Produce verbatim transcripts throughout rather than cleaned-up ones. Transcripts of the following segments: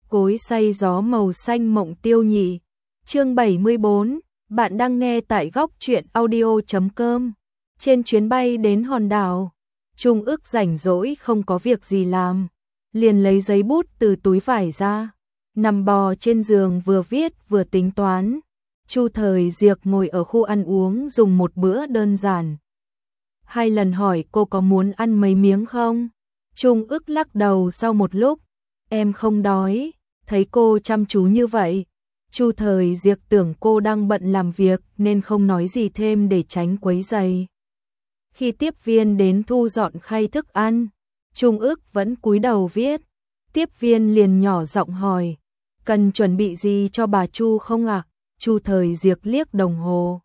Cối xay gió màu xanh mộng tiêu nhị. Chương bảy mươi bốn, bạn đang nghe tại góc truyện audio chấm com. Trên chuyến bay đến hòn đảo, Trung Ước rảnh rỗi không có việc gì làm, liền lấy giấy bút từ túi vải ra, nằm bò trên giường vừa viết vừa tính toán. Chu Thời Diệc ngồi ở khu ăn uống dùng một bữa đơn giản. Hai lần hỏi cô có muốn ăn mấy miếng không? Trung Ước lắc đầu sau một lúc, em không đói. Thấy cô chăm chú như vậy, Chu Thời Diệc tưởng cô đang bận làm việc nên không nói gì thêm để tránh quấy rầy. Khi tiếp viên đến thu dọn khay thức ăn, Trung Ước vẫn cúi đầu viết. Tiếp viên liền nhỏ giọng hỏi, cần chuẩn bị gì cho bà Chu không ạ? À? Chu Thời Diệc liếc đồng hồ.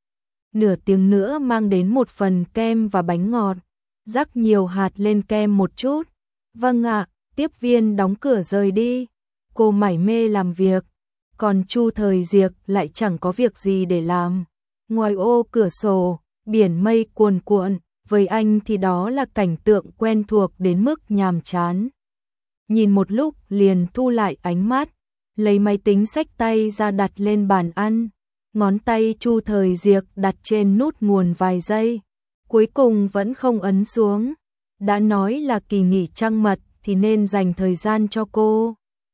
Nửa tiếng nữa mang đến một phần kem và bánh ngọt, rắc nhiều hạt lên kem một chút. Vâng ạ, tiếp viên đóng cửa rời đi. Cô mải mê làm việc, còn Chu Thời Diệc lại chẳng có việc gì để làm. Ngoài ô cửa sổ, biển mây cuồn cuộn, với anh thì đó là cảnh tượng quen thuộc đến mức nhàm chán. Nhìn một lúc liền thu lại ánh mắt, lấy máy tính xách tay ra đặt lên bàn ăn. Ngón tay Chu Thời Diệc đặt trên nút nguồn vài giây, cuối cùng vẫn không ấn xuống. Đã nói là kỳ nghỉ trăng mật thì nên dành thời gian cho cô.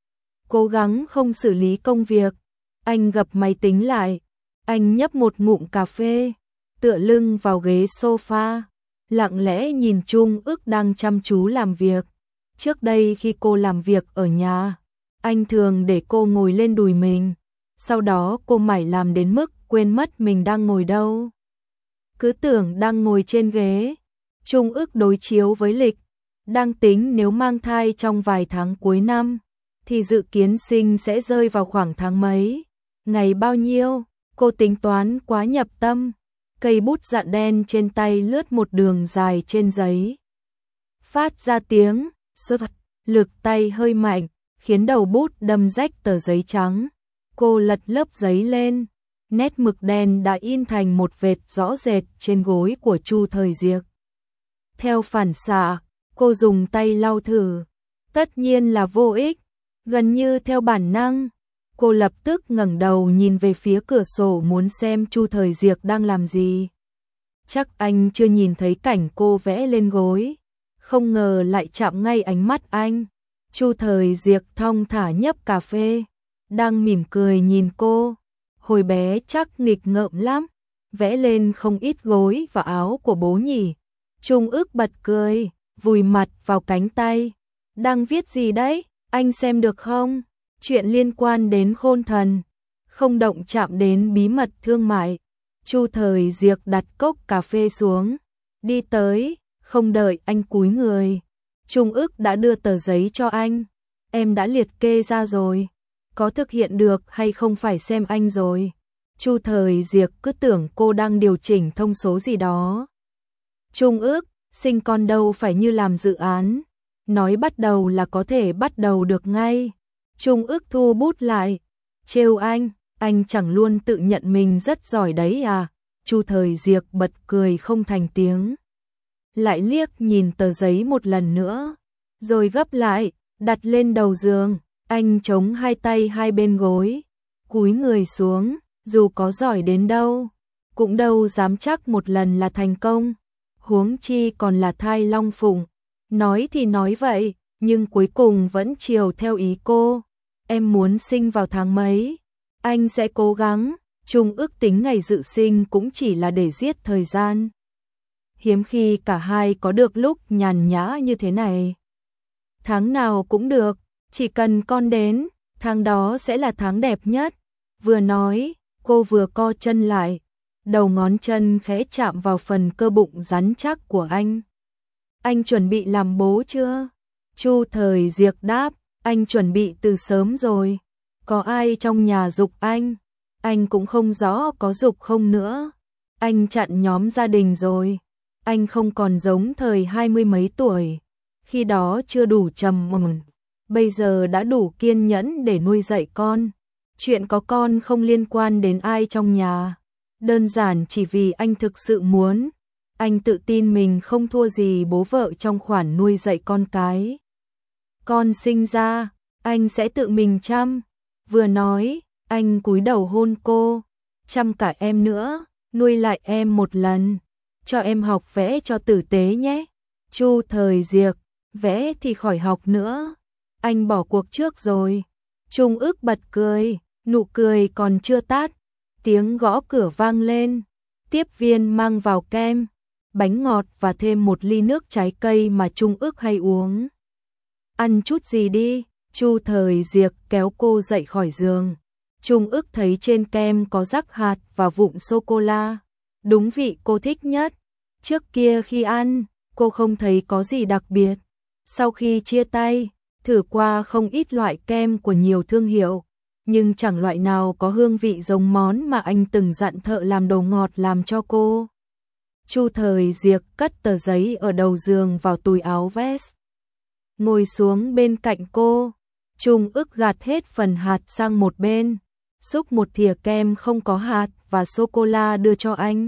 Cố gắng không xử lý công việc, anh gập máy tính lại, anh nhấp một ngụm cà phê, tựa lưng vào ghế sofa, lặng lẽ nhìn Trung Ước đang chăm chú làm việc. Trước đây khi cô làm việc ở nhà, anh thường để cô ngồi lên đùi mình, sau đó cô mải làm đến mức quên mất mình đang ngồi đâu. Cứ tưởng đang ngồi trên ghế. Trung Ước đối chiếu với lịch, đang tính nếu mang thai trong vài tháng cuối năm thì dự kiến sinh sẽ rơi vào khoảng tháng mấy, ngày bao nhiêu. Cô tính toán quá nhập tâm, cây bút dạn đen trên tay lướt một đường dài trên giấy, phát ra tiếng sốt, lực tay hơi mạnh khiến đầu bút đâm rách tờ giấy trắng. Cô lật lớp giấy lên, nét mực đen đã in thành một vệt rõ rệt trên gối của Chu Thời Diệc. Theo phản xạ, cô dùng tay lau thử, tất nhiên là vô ích. Gần như theo bản năng, cô lập tức ngẩng đầu nhìn về phía cửa sổ muốn xem Chu Thời Diệc đang làm gì. Chắc anh chưa nhìn thấy cảnh cô vẽ lên gối, không ngờ lại chạm ngay ánh mắt anh. Chu Thời Diệc thong thả nhấp cà phê, đang mỉm cười nhìn cô. Hồi bé chắc nghịch ngợm lắm, vẽ lên không ít gối và áo của bố nhỉ. Trung Ước bật cười, vùi mặt vào cánh tay. Đang viết gì đấy? Anh xem được không? Chuyện liên quan đến Khôn Thần, không động chạm đến bí mật thương mại. Chu Thời Diệc đặt cốc cà phê xuống, đi tới, không đợi anh cúi người. Trung Ước đã đưa tờ giấy cho anh. Em đã liệt kê ra rồi, có thực hiện được hay không phải xem anh rồi. Chu Thời Diệc cứ tưởng cô đang điều chỉnh thông số gì đó. Trung Ước, sinh con đâu phải như làm dự án, nói bắt đầu là có thể bắt đầu được ngay. Trung Ước thu bút lại, trêu anh, anh chẳng luôn tự nhận mình rất giỏi đấy à. Chu Thời Diệc bật cười không thành tiếng, lại liếc nhìn tờ giấy một lần nữa, rồi gấp lại, đặt lên đầu giường. Anh chống hai tay hai bên gối, cúi người xuống, dù có giỏi đến đâu, cũng đâu dám chắc một lần là thành công, huống chi còn là thai long phụng. Nói thì nói vậy, nhưng cuối cùng vẫn chiều theo ý cô. Em muốn sinh vào tháng mấy? Anh sẽ cố gắng. Trung Ước tính ngày dự sinh cũng chỉ là để giết thời gian. Hiếm khi cả hai có được lúc nhàn nhã như thế này. Tháng nào cũng được, chỉ cần con đến, tháng đó sẽ là tháng đẹp nhất. Vừa nói, cô vừa co chân lại, đầu ngón chân khẽ chạm vào phần cơ bụng rắn chắc của anh. Anh chuẩn bị làm bố chưa? Chu Thời Diệc đáp, anh chuẩn bị từ sớm rồi. Có ai trong nhà giục anh? Anh cũng không rõ có giục không nữa. Anh chặn nhóm gia đình rồi. Anh không còn giống thời hai mươi mấy tuổi, khi đó chưa đủ trầm mùng, bây giờ đã đủ kiên nhẫn để nuôi dạy con. Chuyện có con không liên quan đến ai trong nhà, đơn giản chỉ vì anh thực sự muốn. Anh tự tin mình không thua gì bố vợ trong khoản nuôi dạy con cái. Con sinh ra, anh sẽ tự mình chăm. Vừa nói, anh cúi đầu hôn cô, chăm cả em nữa, nuôi lại em một lần, cho em học vẽ cho tử tế nhé. Chu Thời Diệc, vẽ thì khỏi học nữa, anh bỏ cuộc trước rồi. Trung Ức bật cười, nụ cười còn chưa tắt, tiếng gõ cửa vang lên. Tiếp viên mang vào kem, bánh ngọt và thêm một ly nước trái cây mà Trung Ức hay uống. Ăn chút gì đi, Chu Thời Diệc kéo cô dậy khỏi giường. Trung Ức thấy trên kem có rắc hạt và vụn sô-cô-la, đúng vị cô thích nhất. Trước kia khi ăn, cô không thấy có gì đặc biệt. Sau khi chia tay, thử qua không ít loại kem của nhiều thương hiệu, nhưng chẳng loại nào có hương vị giống món mà anh từng dặn thợ làm đồ ngọt làm cho cô. Chu Thời Diệc cất tờ giấy ở đầu giường vào túi áo vest, ngồi xuống bên cạnh cô. Trung Ức gạt hết phần hạt sang một bên, xúc một thìa kem không có hạt và sô-cô-la đưa cho anh.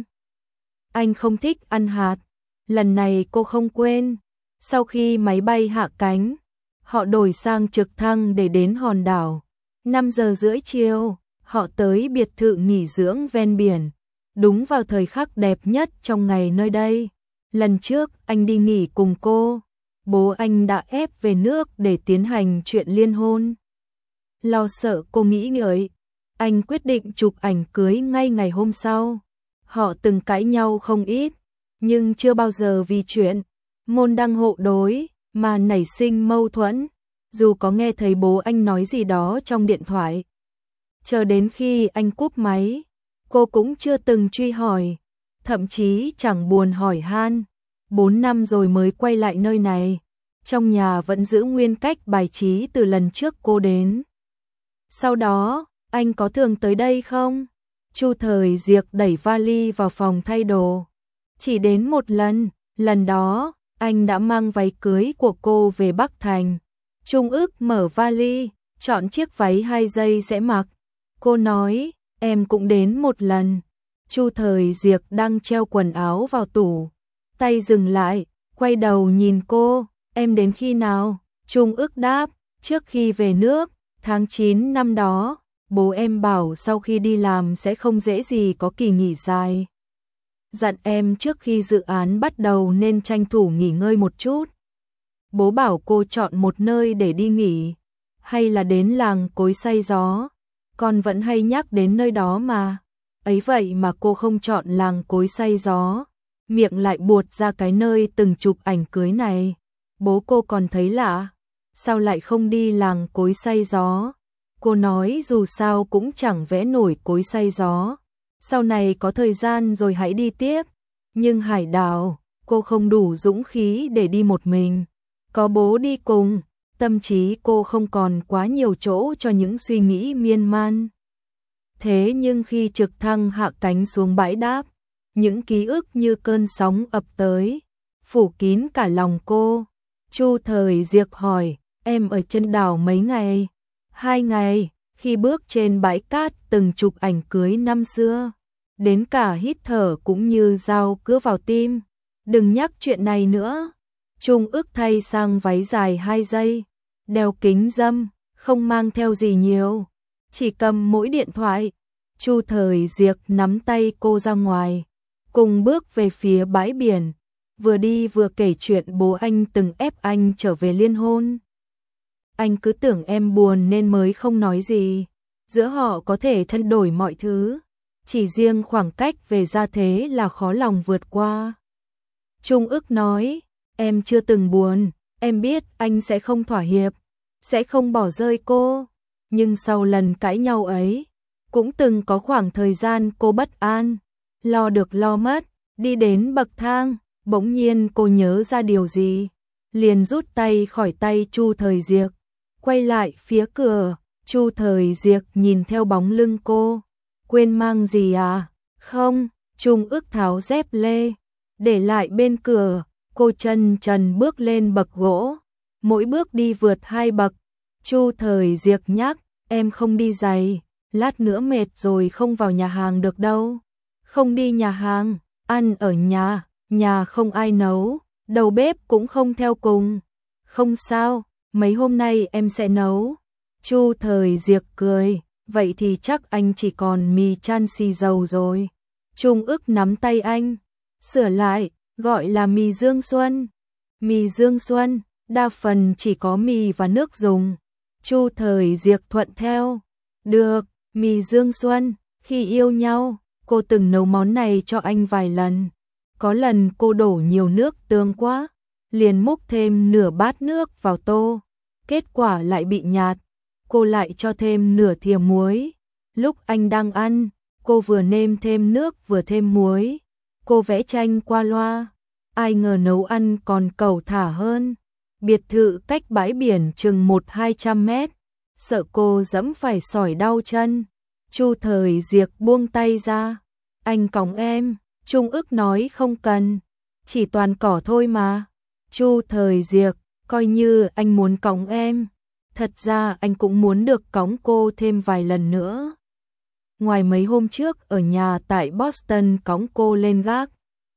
Anh không thích ăn hạt. Lần này cô không quên. Sau khi máy bay hạ cánh, họ đổi sang trực thăng để đến hòn đảo. năm giờ rưỡi chiều, họ tới biệt thự nghỉ dưỡng ven biển, đúng vào thời khắc đẹp nhất trong ngày nơi đây. Lần trước anh đi nghỉ cùng cô, bố anh đã ép về nước để tiến hành chuyện liên hôn. Lo sợ cô nghĩ ngợi, anh quyết định chụp ảnh cưới ngay ngày hôm sau. Họ từng cãi nhau không ít, nhưng chưa bao giờ vì chuyện môn đăng hộ đối mà nảy sinh mâu thuẫn, dù có nghe thấy bố anh nói gì đó trong điện thoại. Chờ đến khi anh cúp máy, cô cũng chưa từng truy hỏi, thậm chí chẳng buồn hỏi han. Bốn năm rồi mới quay lại nơi này, trong nhà vẫn giữ nguyên cách bài trí từ lần trước cô đến. Sau đó, anh có thường tới đây không? Chu Thời Diệc đẩy vali vào phòng thay đồ. Chỉ đến một lần, lần đó, anh đã mang váy cưới của cô về Bắc Thành. Trung Ức mở vali, chọn chiếc váy hai giây sẽ mặc. Cô nói, em cũng đến một lần. Chu Thời Diệc đang treo quần áo vào tủ, tay dừng lại, quay đầu nhìn cô, em đến khi nào? Trung Ức đáp, trước khi về nước, tháng chín năm đó, bố em bảo sau khi đi làm sẽ không dễ gì có kỳ nghỉ dài. Dặn em trước khi dự án bắt đầu nên tranh thủ nghỉ ngơi một chút. Bố bảo cô chọn một nơi để đi nghỉ, hay là đến làng Cối Xay Gió, con vẫn hay nhắc đến nơi đó mà. Ấy vậy mà cô không chọn làng Cối Xay Gió, miệng lại buột ra cái nơi từng chụp ảnh cưới này. Bố cô còn thấy lạ, sao lại không đi làng Cối Xay Gió? Cô nói dù sao cũng chẳng vẽ nổi cối xay gió, sau này có thời gian rồi hãy đi tiếp. Nhưng hải đảo, cô không đủ dũng khí để đi một mình, có bố đi cùng, tâm trí cô không còn quá nhiều chỗ cho những suy nghĩ miên man. Thế nhưng khi trực thăng hạ cánh xuống bãi đáp, những ký ức như cơn sóng ập tới, phủ kín cả lòng cô. Chu Thời Diệc hỏi, em ở chân đảo mấy ngày? Hai ngày, khi bước trên bãi cát từng chụp ảnh cưới năm xưa, đến cả hít thở cũng như dao cứa vào tim. Đừng nhắc chuyện này nữa. Trung Ức thay sang váy dài hai giây, đeo kính râm, không mang theo gì nhiều, chỉ cầm mỗi điện thoại. Chu Thời Diệc nắm tay cô ra ngoài, cùng bước về phía bãi biển, vừa đi vừa kể chuyện bố anh từng ép anh trở về liên hôn. Anh cứ tưởng em buồn nên mới không nói gì. Giữa họ có thể thay đổi mọi thứ, chỉ riêng khoảng cách về gia thế là khó lòng vượt qua. Trung Ức nói, em chưa từng buồn, em biết anh sẽ không thỏa hiệp, sẽ không bỏ rơi cô. Nhưng sau lần cãi nhau ấy, cũng từng có khoảng thời gian cô bất an, lo được lo mất, đi đến bậc thang, bỗng nhiên cô nhớ ra điều gì, liền rút tay khỏi tay Chu Thời Diệc, quay lại phía cửa. Chu Thời Diệc nhìn theo bóng lưng cô, quên mang gì à? Không. Trung Ức tháo dép lê, để lại bên cửa, cô chân trần bước lên bậc gỗ, mỗi bước đi vượt hai bậc. Chu Thời Diệc nhắc, em không đi giày, lát nữa mệt rồi không vào nhà hàng được đâu. Không đi nhà hàng, ăn ở nhà, nhà không ai nấu, đầu bếp cũng không theo cùng. Không sao, mấy hôm nay em sẽ nấu, Chu Thời Diệc cười, vậy thì chắc anh chỉ còn mì chan xì dầu rồi. Trung ức nắm tay anh, sửa lại, gọi là mì Dương Xuân. Mì Dương Xuân, đa phần chỉ có mì và nước dùng. Chu Thời Diệc thuận theo. Được, mì Dương Xuân, khi yêu nhau, cô từng nấu món này cho anh vài lần. Có lần cô đổ nhiều nước tương quá, liền múc thêm nửa bát nước vào tô. Kết quả lại bị nhạt, cô lại cho thêm nửa thìa muối. Lúc anh đang ăn, cô vừa nêm thêm nước vừa thêm muối. Cô vẽ tranh qua loa, ai ngờ nấu ăn còn cẩu thả hơn. Biệt thự cách bãi biển chừng một hai trăm mét, sợ cô dẫm phải sỏi đau chân. Chu Thời Diệc buông tay ra, anh cõng em. Trung ức nói không cần, chỉ toàn cỏ thôi mà. Chu Thời Diệc, coi như anh muốn cõng em. Thật ra anh cũng muốn được cõng cô thêm vài lần nữa. Ngoài mấy hôm trước ở nhà tại Boston cõng cô lên gác.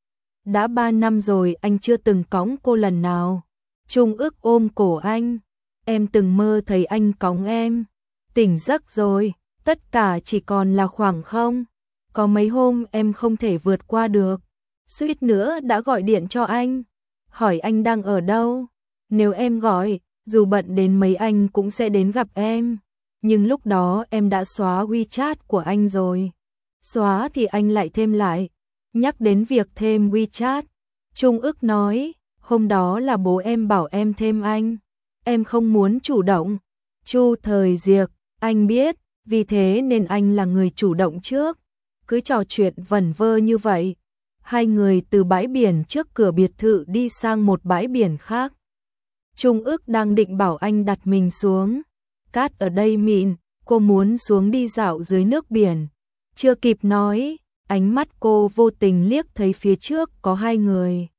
Đã ba năm rồi anh chưa từng cõng cô lần nào. Trung ức ôm cổ anh, em từng mơ thấy anh cõng em. Tỉnh giấc rồi, tất cả chỉ còn là khoảng không. Có mấy hôm em không thể vượt qua được, suýt nữa đã gọi điện cho anh, hỏi anh đang ở đâu. Nếu em gọi, dù bận đến mấy anh cũng sẽ đến gặp em. Nhưng lúc đó em đã xóa WeChat của anh rồi. Xóa thì anh lại thêm lại. Nhắc đến việc thêm WeChat, Trung ức nói, hôm đó là bố em bảo em thêm anh. Em không muốn chủ động. Chu Thời Diệc, anh biết, vì thế nên anh là người chủ động trước. Cứ trò chuyện vẩn vơ như vậy. Hai người từ bãi biển trước cửa biệt thự đi sang một bãi biển khác. Trung ức đang định bảo anh đặt mình xuống. Cát ở đây mịn, cô muốn xuống đi dạo dưới nước biển. Chưa kịp nói, ánh mắt cô vô tình liếc thấy phía trước có hai người.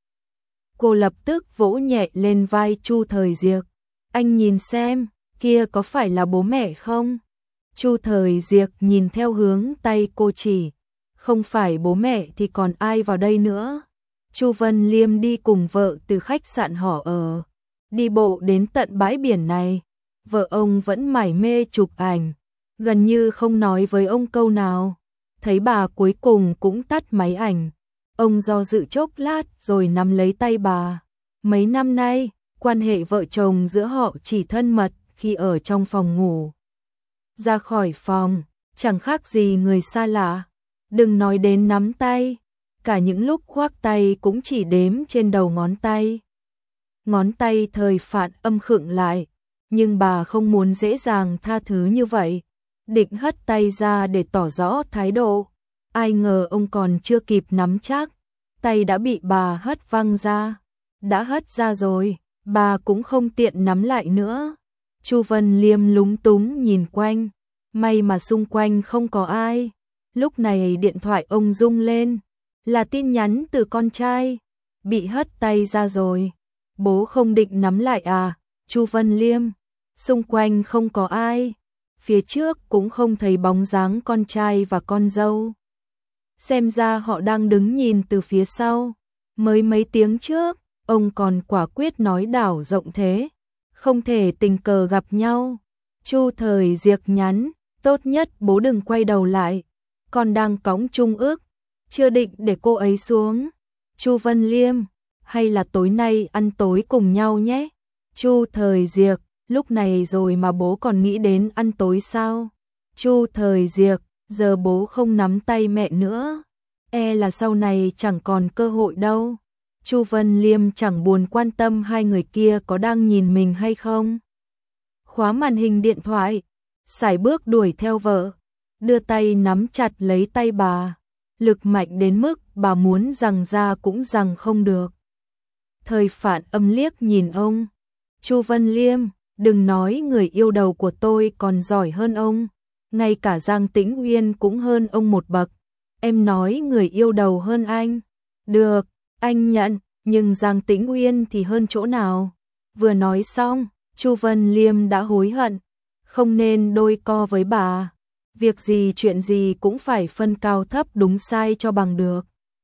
Cô lập tức vỗ nhẹ lên vai Chu Thời Diệc. Anh nhìn xem, kia có phải là bố mẹ không? Chu Thời Diệc nhìn theo hướng tay cô chỉ. Không phải bố mẹ thì còn ai vào đây nữa. Chu Vân Liêm đi cùng vợ từ khách sạn họ ở. Đi bộ đến tận bãi biển này. Vợ ông vẫn mải mê chụp ảnh, gần như không nói với ông câu nào. Thấy bà cuối cùng cũng tắt máy ảnh. Ông do dự chốc lát rồi nắm lấy tay bà. Mấy năm nay, quan hệ vợ chồng giữa họ chỉ thân mật khi ở trong phòng ngủ. Ra khỏi phòng, chẳng khác gì người xa lạ. Đừng nói đến nắm tay, cả những lúc khoác tay cũng chỉ đếm trên đầu ngón tay. Ngón tay Thời Phạn Âm khựng lại, nhưng bà không muốn dễ dàng tha thứ như vậy. Định hất tay ra để tỏ rõ thái độ. Ai ngờ ông còn chưa kịp nắm chắc, tay đã bị bà hất văng ra. Đã hất ra rồi, bà cũng không tiện nắm lại nữa. Chu Vân Liêm lúng túng nhìn quanh, may mà xung quanh không có ai. Lúc này điện thoại ông rung lên, là tin nhắn từ con trai. Bị hất tay ra rồi, bố không định nắm lại à? Chu Vân Liêm, xung quanh không có ai, phía trước cũng không thấy bóng dáng con trai và con dâu. Xem ra họ đang đứng nhìn từ phía sau. Mới mấy tiếng trước, ông còn quả quyết nói đảo rộng thế, không thể tình cờ gặp nhau. Chu Thời Diệc nhắn, tốt nhất bố đừng quay đầu lại, con đang cõng Trung ức, chưa định để cô ấy xuống. Chu Vân Liêm, hay là tối nay ăn tối cùng nhau nhé. Chu Thời Diệc, lúc này rồi mà bố còn nghĩ đến ăn tối sao? Chu Thời Diệc, giờ bố không nắm tay mẹ nữa, e là sau này chẳng còn cơ hội đâu. Chu Vân Liêm chẳng buồn quan tâm hai người kia có đang nhìn mình hay không. Khóa màn hình điện thoại, sải bước đuổi theo vợ, đưa tay nắm chặt lấy tay bà, lực mạnh đến mức bà muốn giằng ra cũng giằng không được. Thời Phạn Âm liếc nhìn ông. Chu Vân Liêm, đừng nói người yêu đầu của tôi còn giỏi hơn ông, ngay cả Giang Tĩnh Uyên cũng hơn ông một bậc. Em nói người yêu đầu hơn anh. Được, anh nhận, nhưng Giang Tĩnh Uyên thì hơn chỗ nào? Vừa nói xong, Chu Vân Liêm đã hối hận, không nên đôi co với bà. Việc gì chuyện gì cũng phải phân cao thấp đúng sai cho bằng được.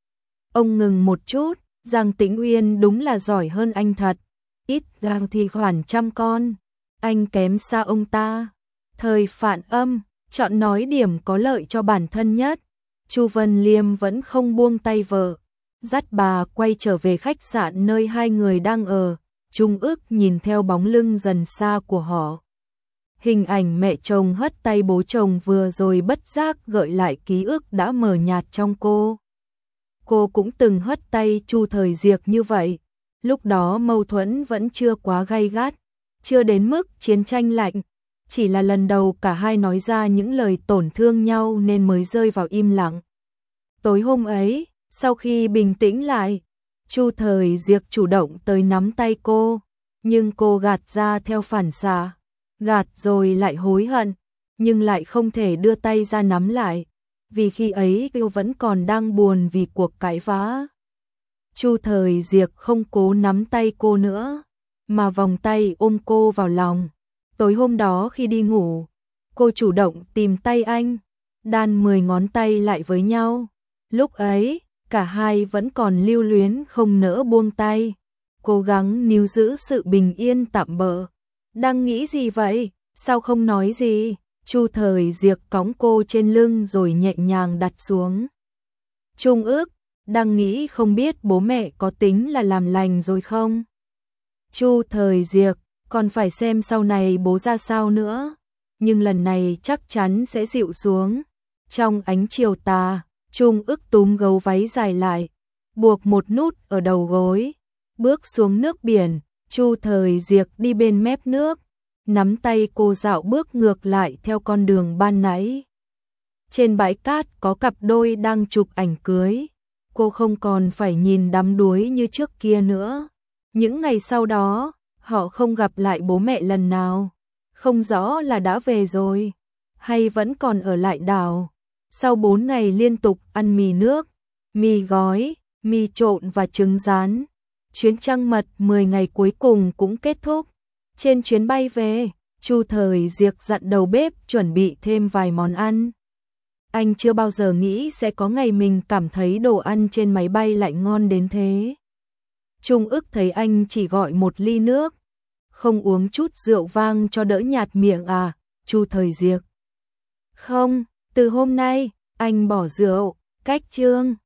Ông ngừng một chút, Giang Tĩnh Uyên đúng là giỏi hơn anh thật. Ít Giang thì khoảng trăm con, anh kém xa ông ta. thời phản âm, chọn nói điểm có lợi cho bản thân nhất. Chu Vân Liêm vẫn không buông tay vợ, dắt bà quay trở về khách sạn nơi hai người đang ở. Trung ức nhìn theo bóng lưng dần xa của họ. Hình ảnh mẹ chồng hất tay bố chồng vừa rồi bất giác gợi lại ký ức đã mờ nhạt trong cô. Cô cũng từng hất tay Chu Thời Diệc như vậy. Lúc đó mâu thuẫn vẫn chưa quá gay gắt, chưa đến mức chiến tranh lạnh. Chỉ là lần đầu cả hai nói ra những lời tổn thương nhau nên mới rơi vào im lặng. Tối hôm ấy, sau khi bình tĩnh lại, Chu Thời Diệc chủ động tới nắm tay cô, nhưng cô gạt ra theo phản xạ, gạt rồi lại hối hận, nhưng lại không thể đưa tay ra nắm lại, vì khi ấy cô vẫn còn đang buồn vì cuộc cãi vã. Chu Thời Diệc không cố nắm tay cô nữa, mà vòng tay ôm cô vào lòng. Tối hôm đó khi đi ngủ, cô chủ động tìm tay anh, đan mười ngón tay lại với nhau. Lúc ấy, cả hai vẫn còn lưu luyến không nỡ buông tay, cố gắng níu giữ sự bình yên tạm bợ. Đang nghĩ gì vậy? Sao không nói gì? Chu Thời Diệc cõng cô trên lưng rồi nhẹ nhàng đặt xuống. Trung ức, đang nghĩ không biết bố mẹ có tính là làm lành rồi không? Chu Thời Diệc, còn phải xem sau này bố ra sao nữa, nhưng lần này chắc chắn sẽ dịu xuống. Trong ánh chiều tà, Trung ức túm gấu váy dài lại, buộc một nút ở đầu gối, bước xuống nước biển. Chu Thời Diệc đi bên mép nước, nắm tay cô dạo bước ngược lại theo con đường ban nãy. Trên bãi cát có cặp đôi đang chụp ảnh cưới, cô không còn phải nhìn đắm đuối như trước kia nữa. Những ngày sau đó, họ không gặp lại bố mẹ lần nào, không rõ là đã về rồi, hay vẫn còn ở lại đảo. Sau bốn ngày liên tục ăn mì nước, mì gói, mì trộn và trứng rán, chuyến trăng mật mười ngày cuối cùng cũng kết thúc. Trên chuyến bay về, Chu Thời Diệc dặn đầu bếp chuẩn bị thêm vài món ăn. Anh chưa bao giờ nghĩ sẽ có ngày mình cảm thấy đồ ăn trên máy bay lại ngon đến thế. Trung ức thấy anh chỉ gọi một ly nước, không uống chút rượu vang cho đỡ nhạt miệng à? Chu Thời Diệc: không, từ hôm nay, anh bỏ rượu. Cách chương